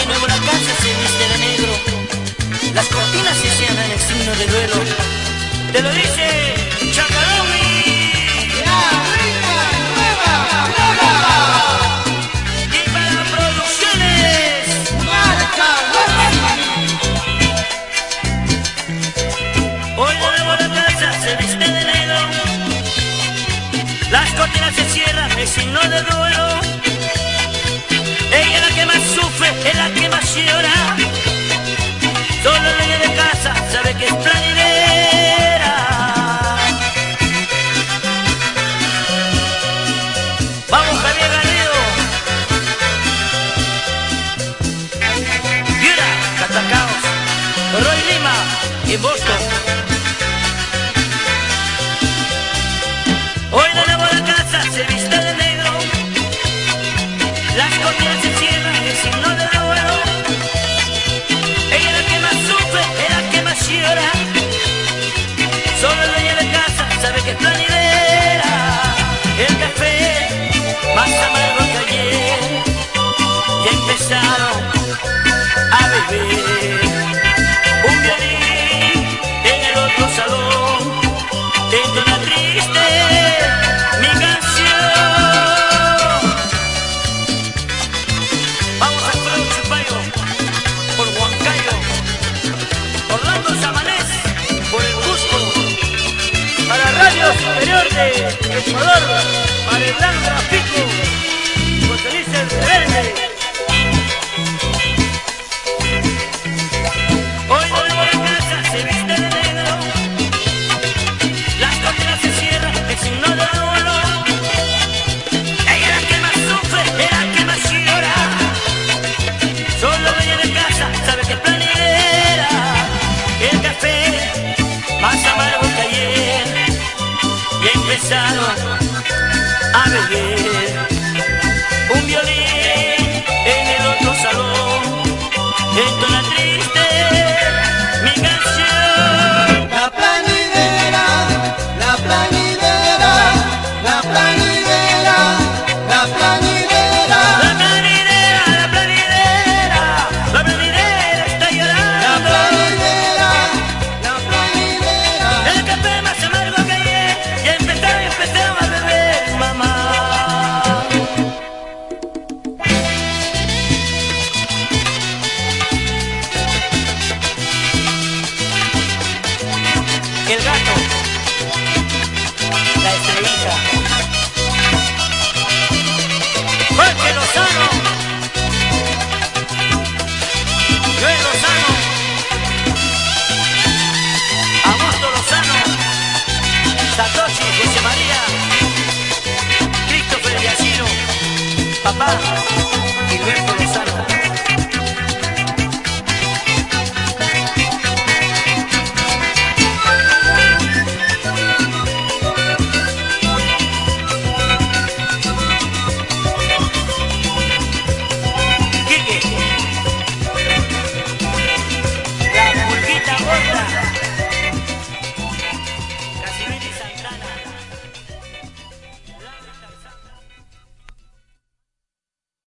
de nuevo la casa se viste de negro, las cortinas se cierran el signo de duelo. Te lo dice Chacalomi. La reina nueva, nueva. Y para producciones Marca hoy de nuevo la casa se viste de negro, las cortinas se cierran el signo de duelo. Ella es la que más sufre, es la que más llora. Solo el dueño de casa sabe que es plañidera. Vamos, Javier Garrido. Viura, Catacaos, Roy Lima y Boston. Hoy de nuevo la casa se viste de negro, las cortinas se cierran el signo de duelo. Ella es la que más sufre, es la que más llora. Solo el dueño de casa sabe que es plañidera. El café más amargo que ayer, ya empezaron a beber. Un violín en el otro salón entona triste mi canción. Vamos a Alfredo Chupayo por Huancayo, Orlando Samanés por el Cusco, para Radio Superior de Ecuador, para el Gran Grafico, José Luis el Rebelde. Hoy de nuevo la casa se viste de negro, las cortinas se cierran el signo de duelo. Ella es la que más sufre, es la que más llora. Solo el dueño de casa sabe que es plañidera. El café más amargo que ayer, ya empezaron a beber. Un violín en el otro salón entona triste mi canción. La plañidera, la plañidera, la plañidera, la plañidera. La plañidera, la plañidera, la plañidera está La llorando. plañidera, la plañidera. El café más amargo que ayer, ya empezaron a beber, mamá. El gato, la estrellita, Jorge Lozano, Joel Lozano, Augusto Lozano, Satoshi, José María, Christopher Yashiro, papá.